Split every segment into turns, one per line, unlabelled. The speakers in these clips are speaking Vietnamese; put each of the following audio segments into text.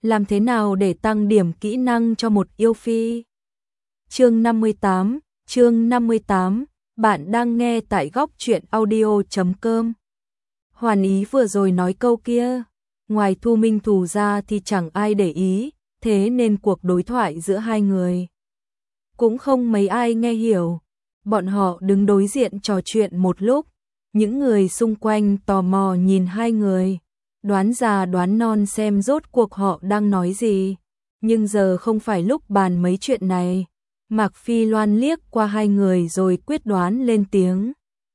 làm thế nào để tăng điểm kỹ năng cho một yêu phi? Chương 58, bạn đang nghe tại góc truyện audio.com. Hoàn Ý vừa rồi nói câu kia, ngoài Thu Minh Thù ra thì chẳng ai để ý, thế nên cuộc đối thoại giữa hai người cũng không mấy ai nghe hiểu. Bọn họ đứng đối diện trò chuyện một lúc, những người xung quanh tò mò nhìn hai người, đoán già đoán non xem rốt cuộc họ đang nói gì. Nhưng giờ không phải lúc bàn mấy chuyện này. Mạc Phi Loan liếc qua hai người rồi quyết đoán lên tiếng,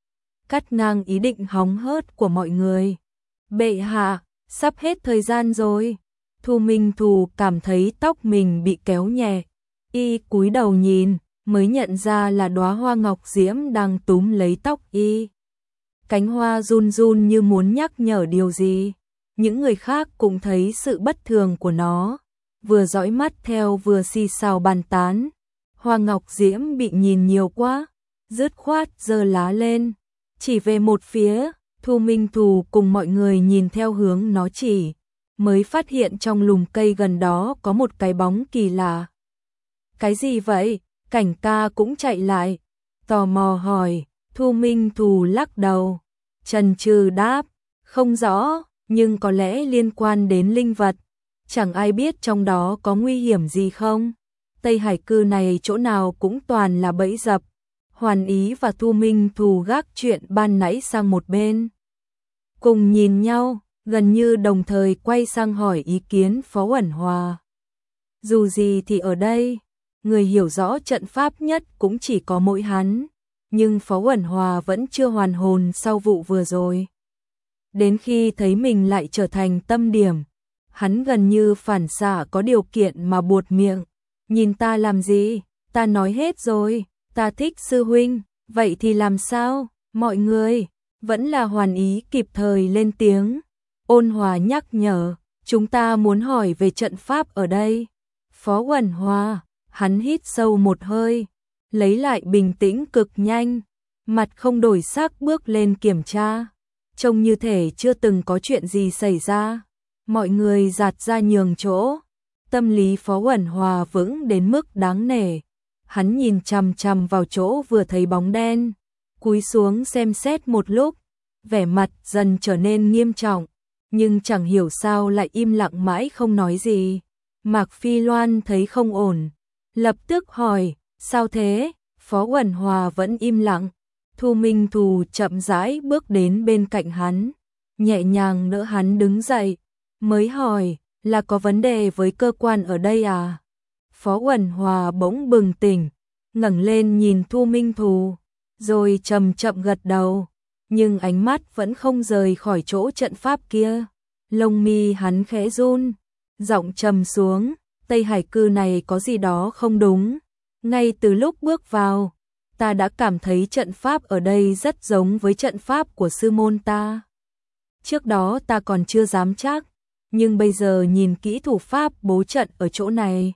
cắt ngang ý định hóng hớt của mọi người. Bệ hạ, sắp hết thời gian rồi. Thu Minh Thù cảm thấy tóc mình bị kéo nhẹ, y cúi đầu nhìn, mới nhận ra là đóa hoa ngọc diễm đang túm lấy tóc y. Cánh hoa run run như muốn nhắc nhở điều gì. Những người khác cũng thấy sự bất thường của nó, vừa dõi mắt theo vừa xì xào bàn tán. Hoa ngọc diễm bị nhìn nhiều quá, dứt khoát giơ lá lên, chỉ về một phía. Thu Minh Thù cùng mọi người nhìn theo hướng nó chỉ, mới phát hiện trong lùm cây gần đó có một cái bóng kỳ lạ. Cái gì vậy? Cảnh ca cũng chạy lại, tò mò hỏi. Thu Minh Thù lắc đầu, chần chừ đáp, không rõ, nhưng có lẽ liên quan đến linh vật. Chẳng ai biết trong đó có nguy hiểm gì không. Tây Hải cư này chỗ nào cũng toàn là bẫy dập. Hoàn Ý và Thu Minh Thù gác chuyện ban nãy sang một bên, cùng nhìn nhau, gần như đồng thời quay sang hỏi ý kiến Phó Uẩn Hòa. Dù gì thì ở đây, người hiểu rõ trận pháp nhất cũng chỉ có mỗi hắn, nhưng Phó Uẩn Hòa vẫn chưa hoàn hồn sau vụ vừa rồi. Đến khi thấy mình lại trở thành tâm điểm, hắn gần như phản xạ có điều kiện mà buột miệng. Nhìn ta làm gì? Ta nói hết rồi, ta thích sư huynh, vậy thì làm sao? Mọi người, vẫn là Hoàn Ý kịp thời lên tiếng, ôn hòa nhắc nhở, chúng ta muốn hỏi về trận pháp ở đây. Phó Uẩn Hòa, hắn hít sâu một hơi, lấy lại bình tĩnh cực nhanh, mặt không đổi sắc bước lên kiểm tra, trông như thể chưa từng có chuyện gì xảy ra. Mọi người dạt ra nhường chỗ. Tâm lý Phó Uẩn Hòa vững đến mức đáng nể. Hắn nhìn chằm chằm vào chỗ vừa thấy bóng đen, cúi xuống xem xét một lúc, vẻ mặt dần trở nên nghiêm trọng, nhưng chẳng hiểu sao lại im lặng mãi không nói gì. Mạc Phi Loan thấy không ổn, lập tức hỏi, sao thế? Phó Uẩn Hòa vẫn im lặng. Thu Minh Thù chậm rãi bước đến bên cạnh hắn, nhẹ nhàng đỡ hắn đứng dậy, mới hỏi, là có vấn đề với cơ quan ở đây à? Phó Uẩn Hòa bỗng bừng tỉnh, ngẩng lên nhìn Thu Minh Thù, rồi chậm chậm gật đầu, nhưng ánh mắt vẫn không rời khỏi chỗ trận pháp kia. Lông mi hắn khẽ run, giọng trầm xuống, Tây Hải cư này có gì đó không đúng. Ngay từ lúc bước vào, ta đã cảm thấy trận pháp ở đây rất giống với trận pháp của sư môn ta. Trước đó ta còn chưa dám chắc, nhưng bây giờ nhìn kỹ thủ pháp bố trận ở chỗ này.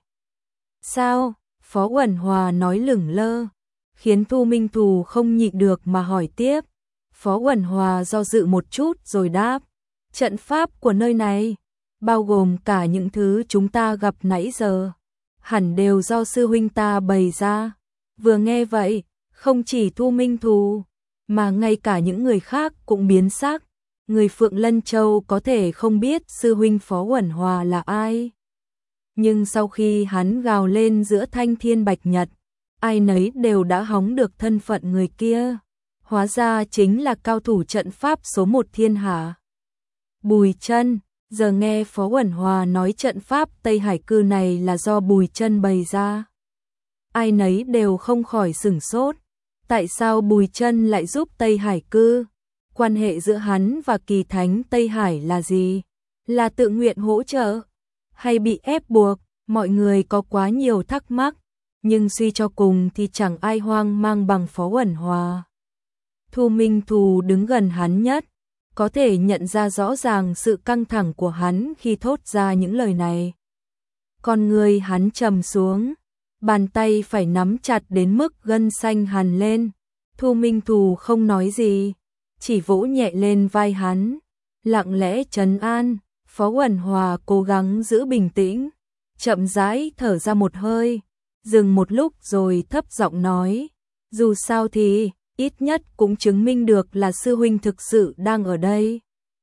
Sao? Phó Uẩn Hòa nói lửng lơ, khiến Thu Minh Thù không nhịn được mà hỏi tiếp. Phó Uẩn Hòa do dự một chút rồi đáp, trận pháp của nơi này, bao gồm cả những thứ chúng ta gặp nãy giờ, hẳn đều do sư huynh ta bày ra. Vừa nghe vậy, không chỉ Thu Minh Thù, mà ngay cả những người khác cũng biến sắc. Người Phượng Lân Châu có thể không biết sư huynh Phó Uẩn Hòa là ai, nhưng sau khi hắn gào lên giữa thanh thiên bạch nhật, ai nấy đều đã hóng được thân phận người kia. Hóa ra chính là cao thủ trận pháp số một thiên hạ. Bùi Chân, giờ nghe Phó Uẩn Hòa nói trận pháp Tây Hải cư này là do Bùi Chân bày ra, ai nấy đều không khỏi sửng sốt. Tại sao Bùi Chân lại giúp Tây Hải cư? Quan hệ giữa hắn và kỳ thánh Tây Hải là gì? Là tự nguyện hỗ trợ, hay bị ép buộc? Mọi người có quá nhiều thắc mắc, nhưng suy cho cùng thì chẳng ai hoang mang bằng Phó Uẩn Hòa. Thu Minh Thù đứng gần hắn nhất, có thể nhận ra rõ ràng sự căng thẳng của hắn khi thốt ra những lời này. Con người hắn trầm xuống, bàn tay phải nắm chặt đến mức gân xanh hằn lên. Thu Minh Thù không nói gì, chỉ vỗ nhẹ lên vai hắn, lặng lẽ trấn an. Phó Uẩn Hòa cố gắng giữ bình tĩnh, chậm rãi thở ra một hơi, dừng một lúc rồi thấp giọng nói, dù sao thì, ít nhất cũng chứng minh được là sư huynh thực sự đang ở đây.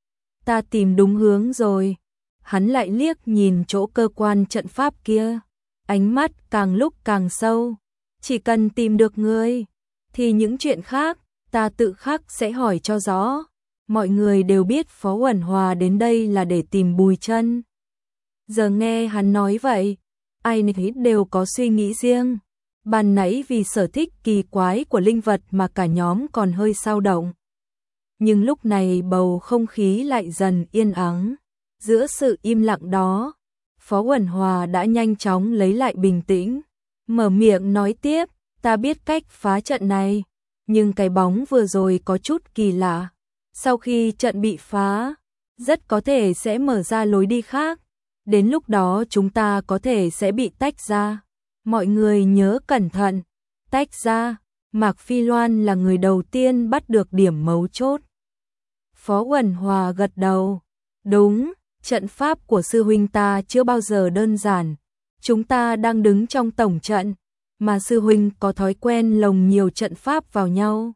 Ta tìm đúng hướng rồi. Hắn lại liếc nhìn chỗ cơ quan trận pháp kia, ánh mắt càng lúc càng sâu. Chỉ cần tìm được ngươi, thì những chuyện khác, ta tự khắc sẽ hỏi cho rõ. Mọi người đều biết Phó Uẩn Hòa đến đây là để tìm Bùi Chân. Giờ nghe hắn nói vậy, ai nấy đều có suy nghĩ riêng. Ban nãy vì sở thích kỳ quái của linh vật mà cả nhóm còn hơi xao động. Nhưng lúc này bầu không khí lại dần yên ắng. Giữa sự im lặng đó, Phó Uẩn Hòa đã nhanh chóng lấy lại bình tĩnh, mở miệng nói tiếp, ta biết cách phá trận này, nhưng cái bóng vừa rồi có chút kỳ lạ. Sau khi trận bị phá, rất có thể sẽ mở ra lối đi khác. Đến lúc đó chúng ta có thể sẽ bị tách ra. Mọi người nhớ cẩn thận. Tách ra, Mạc Phi Loan là người đầu tiên bắt được điểm mấu chốt. Phó Uẩn Hòa gật đầu. Đúng, trận pháp của sư huynh ta chưa bao giờ đơn giản. Chúng ta đang đứng trong tổng trận, mà sư huynh có thói quen lồng nhiều trận pháp vào nhau.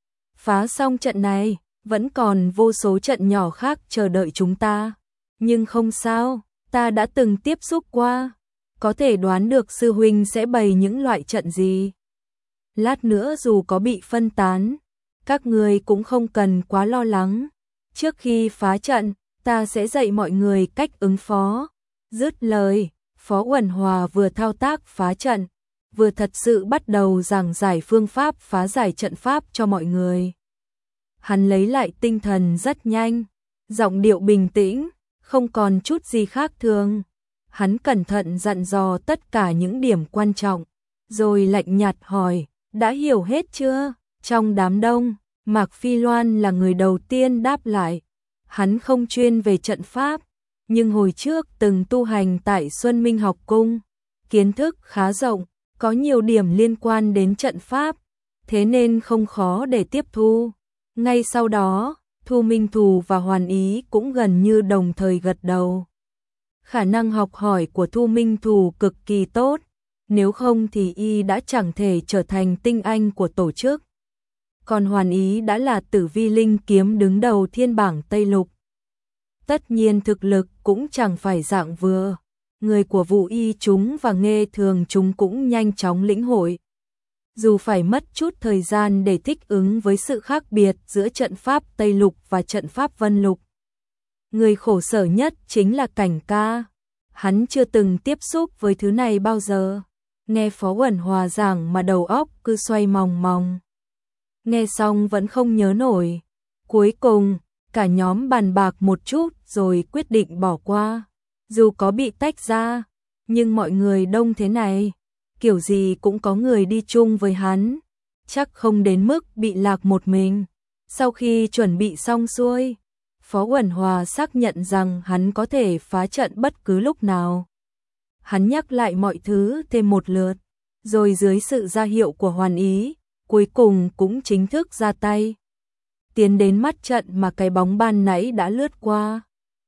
Phá xong trận này, vẫn còn vô số trận nhỏ khác chờ đợi chúng ta. Nhưng không sao, ta đã từng tiếp xúc qua, có thể đoán được sư huynh sẽ bày những loại trận gì. Lát nữa dù có bị phân tán, các người cũng không cần quá lo lắng. Trước khi phá trận, ta sẽ dạy mọi người cách ứng phó. Dứt lời, Phó Uẩn Hòa vừa thao tác phá trận, vừa thật sự bắt đầu giảng giải phương pháp phá giải trận pháp cho mọi người. Hắn lấy lại tinh thần rất nhanh, giọng điệu bình tĩnh, không còn chút gì khác thường. Hắn cẩn thận dặn dò tất cả những điểm quan trọng, rồi lạnh nhạt hỏi, đã hiểu hết chưa? Trong đám đông, Mạc Phi Loan là người đầu tiên đáp lại. Hắn không chuyên về trận pháp, nhưng hồi trước từng tu hành tại Xuân Minh học cung, kiến thức khá rộng, có nhiều điểm liên quan đến trận pháp, thế nên không khó để tiếp thu. Ngay sau đó, Thu Minh Thù và Hoàn Ý cũng gần như đồng thời gật đầu. Khả năng học hỏi của Thu Minh Thù cực kỳ tốt, nếu không thì y đã chẳng thể trở thành tinh anh của tổ chức. Còn Hoàn Ý đã là Tử Vi Linh kiếm đứng đầu thiên bảng Tây Lục. Tất nhiên thực lực cũng chẳng phải dạng vừa, người của Vũ Y chúng và Nghê Thường chúng cũng nhanh chóng lĩnh hội. Dù phải mất chút thời gian để thích ứng với sự khác biệt giữa trận pháp Tây Lục và trận pháp Vân Lục. Người khổ sở nhất chính là Cảnh Ca. Hắn chưa từng tiếp xúc với thứ này bao giờ. Nghe Phó Uẩn Hòa giảng mà đầu óc cứ xoay mòng mòng. Nghe xong vẫn không nhớ nổi. Cuối cùng, cả nhóm bàn bạc một chút rồi quyết định bỏ qua. Dù có bị tách ra, nhưng mọi người đông thế này, kiểu gì cũng có người đi chung với hắn, chắc không đến mức bị lạc một mình. Sau khi chuẩn bị xong xuôi, Phó Uẩn Hòa xác nhận rằng hắn có thể phá trận bất cứ lúc nào. Hắn nhắc lại mọi thứ thêm một lượt, rồi dưới sự ra hiệu của Hoàn Ý, cuối cùng cũng chính thức ra tay. Tiến đến mắt trận mà cái bóng ban nãy đã lướt qua.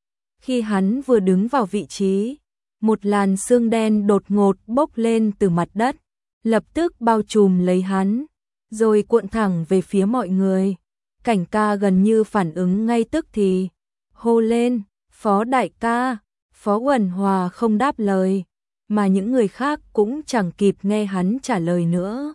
Khi hắn vừa đứng vào vị trí, một làn sương đen đột ngột bốc lên từ mặt đất, lập tức bao trùm lấy hắn, rồi cuộn thẳng về phía mọi người. Cảnh Ca gần như phản ứng ngay tức thì, hô lên, Phó đại ca. Phó Uẩn Hòa không đáp lời, mà những người khác cũng chẳng kịp nghe hắn trả lời nữa.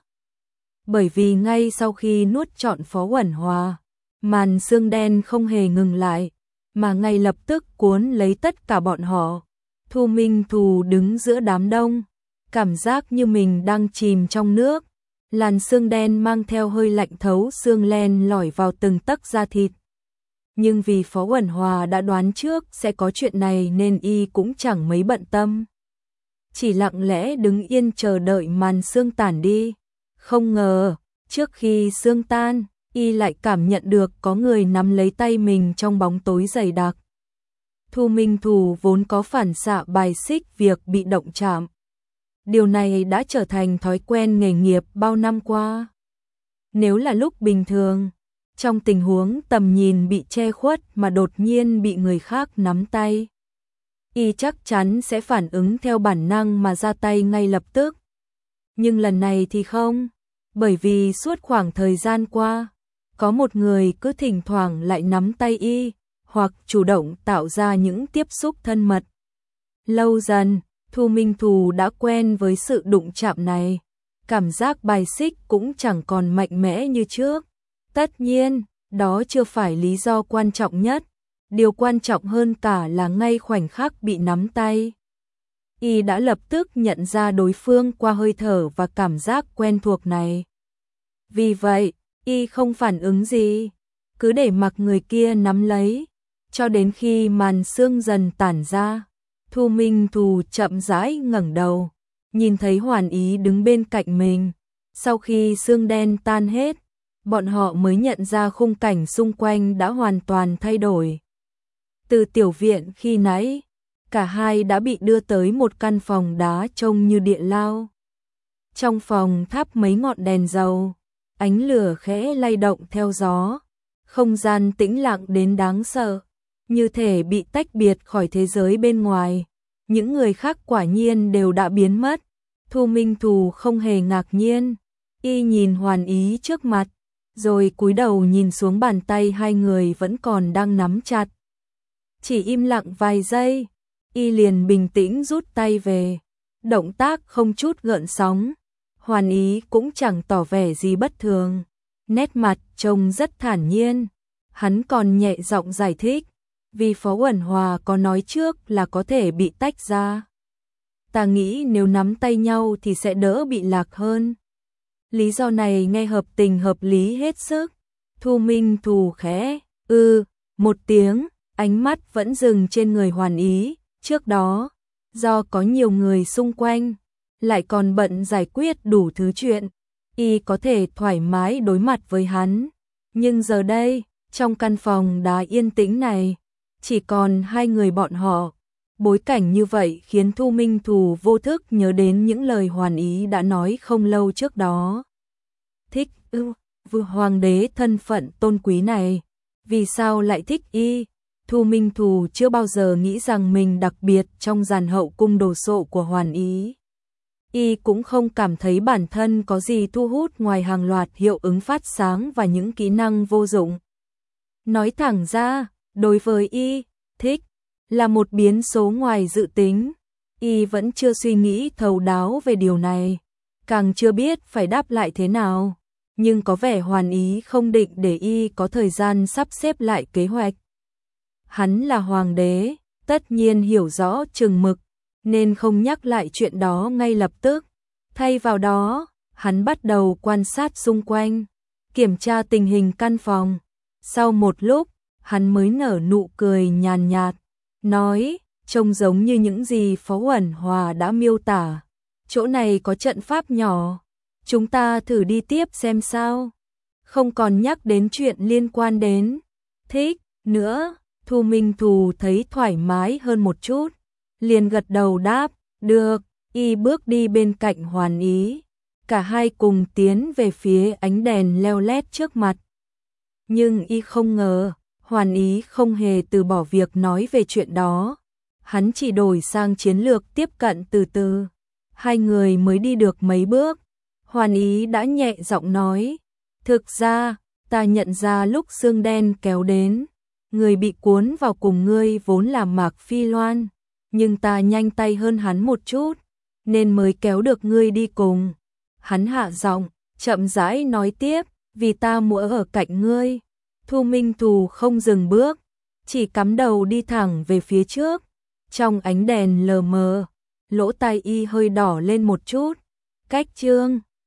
Bởi vì ngay sau khi nuốt trọn Phó Uẩn Hòa, màn sương đen không hề ngừng lại, mà ngay lập tức cuốn lấy tất cả bọn họ. Thu Minh Thù đứng giữa đám đông, cảm giác như mình đang chìm trong nước. Làn sương đen mang theo hơi lạnh thấu xương len lỏi vào từng tấc da thịt. Nhưng vì Phó Uẩn Hòa đã đoán trước sẽ có chuyện này nên y cũng chẳng mấy bận tâm. Chỉ lặng lẽ đứng yên chờ đợi màn sương tản đi. Không ngờ, trước khi sương tan, y lại cảm nhận được có người nắm lấy tay mình trong bóng tối dày đặc. Thu Minh Thù vốn có phản xạ bài xích việc bị động chạm. Điều này đã trở thành thói quen nghề nghiệp bao năm qua. Nếu là lúc bình thường, trong tình huống tầm nhìn bị che khuất mà đột nhiên bị người khác nắm tay, y chắc chắn sẽ phản ứng theo bản năng mà ra tay ngay lập tức. Nhưng lần này thì không, bởi vì suốt khoảng thời gian qua, có một người cứ thỉnh thoảng lại nắm tay y, hoặc chủ động tạo ra những tiếp xúc thân mật. Lâu dần, Thu Minh Thù đã quen với sự đụng chạm này, cảm giác bài xích cũng chẳng còn mạnh mẽ như trước. Tất nhiên, đó chưa phải lý do quan trọng nhất, điều quan trọng hơn cả là ngay khoảnh khắc bị nắm tay, y đã lập tức nhận ra đối phương qua hơi thở và cảm giác quen thuộc này. Vì vậy, y không phản ứng gì, cứ để mặc người kia nắm lấy, cho đến khi màn sương dần tản ra. Thu Minh Thù chậm rãi ngẩng đầu, nhìn thấy Hoàn Ý đứng bên cạnh mình. Sau khi sương đen tan hết, bọn họ mới nhận ra khung cảnh xung quanh đã hoàn toàn thay đổi. Từ tiểu viện khi nãy, cả hai đã bị đưa tới một căn phòng đá trông như địa lao. Trong phòng thắp mấy ngọn đèn dầu, ánh lửa khẽ lay động theo gió, không gian tĩnh lặng đến đáng sợ, như thể bị tách biệt khỏi thế giới bên ngoài. Những người khác quả nhiên đều đã biến mất. Thu Minh Thù không hề ngạc nhiên, y nhìn Hoàn Ý trước mặt, rồi cúi đầu nhìn xuống bàn tay hai người vẫn còn đang nắm chặt. Chỉ im lặng vài giây, y liền bình tĩnh rút tay về, động tác không chút gợn sóng. Hoàn Ý cũng chẳng tỏ vẻ gì bất thường, nét mặt trông rất thản nhiên. Hắn còn nhẹ giọng giải thích, vì Phó Uẩn Hòa có nói trước là có thể bị tách ra. Ta nghĩ nếu nắm tay nhau thì sẽ đỡ bị lạc hơn. Lý do này nghe hợp tình hợp lý hết sức. Thu Minh Thù khẽ một tiếng, ánh mắt vẫn dừng trên người Hoàn Ý. Trước đó, do có nhiều người xung quanh, lại còn bận giải quyết đủ thứ chuyện, y có thể thoải mái đối mặt với hắn. Nhưng giờ đây, trong căn phòng đá yên tĩnh này, chỉ còn hai người bọn họ. Bối cảnh như vậy khiến Thu Minh Thù vô thức nhớ đến những lời Hoàn Ý đã nói không lâu trước đó. Thích vừa hoàng đế thân phận tôn quý này, vì sao lại thích y? Thu Minh Thù chưa bao giờ nghĩ rằng mình đặc biệt trong dàn hậu cung đồ sộ của Hoàn Ý. Y cũng không cảm thấy bản thân có gì thu hút ngoài hàng loạt hiệu ứng phát sáng và những kỹ năng vô dụng. Nói thẳng ra, đối với y, thích là một biến số ngoài dự tính. Y vẫn chưa suy nghĩ thấu đáo về điều này, càng chưa biết phải đáp lại thế nào. Nhưng có vẻ Hoàn Ý không định để y có thời gian sắp xếp lại kế hoạch. Hắn là hoàng đế, tất nhiên hiểu rõ chừng mực, nên không nhắc lại chuyện đó ngay lập tức. Thay vào đó, hắn bắt đầu quan sát xung quanh, kiểm tra tình hình căn phòng. Sau một lúc, hắn mới nở nụ cười nhàn nhạt, nói, trông giống như những gì Phó Uẩn Hòa đã miêu tả. Chỗ này có trận pháp nhỏ, chúng ta thử đi tiếp xem sao. Không còn nhắc đến chuyện liên quan đến thích nữa. Thu Minh Thù thấy thoải mái hơn một chút, liền gật đầu đáp, được. Y bước đi bên cạnh Hoàn Ý, cả hai cùng tiến về phía ánh đèn leo lét trước mặt. Nhưng y không ngờ, Hoàn Ý không hề từ bỏ việc nói về chuyện đó. Hắn chỉ đổi sang chiến lược tiếp cận từ từ. Hai người mới đi được mấy bước, Hoàn Ý đã nhẹ giọng nói, thực ra, ta nhận ra lúc sương đen kéo đến, người bị cuốn vào cùng ngươi vốn là Mạc Phi Loan, nhưng ta nhanh tay hơn hắn một chút, nên mới kéo được ngươi đi cùng. Hắn hạ giọng, chậm rãi nói tiếp, vì ta muốn ở cạnh ngươi. Thu Minh Thù không dừng bước, chỉ cắm đầu đi thẳng về phía trước. Trong ánh đèn lờ mờ, lỗ tai y hơi đỏ lên một chút. Cách chương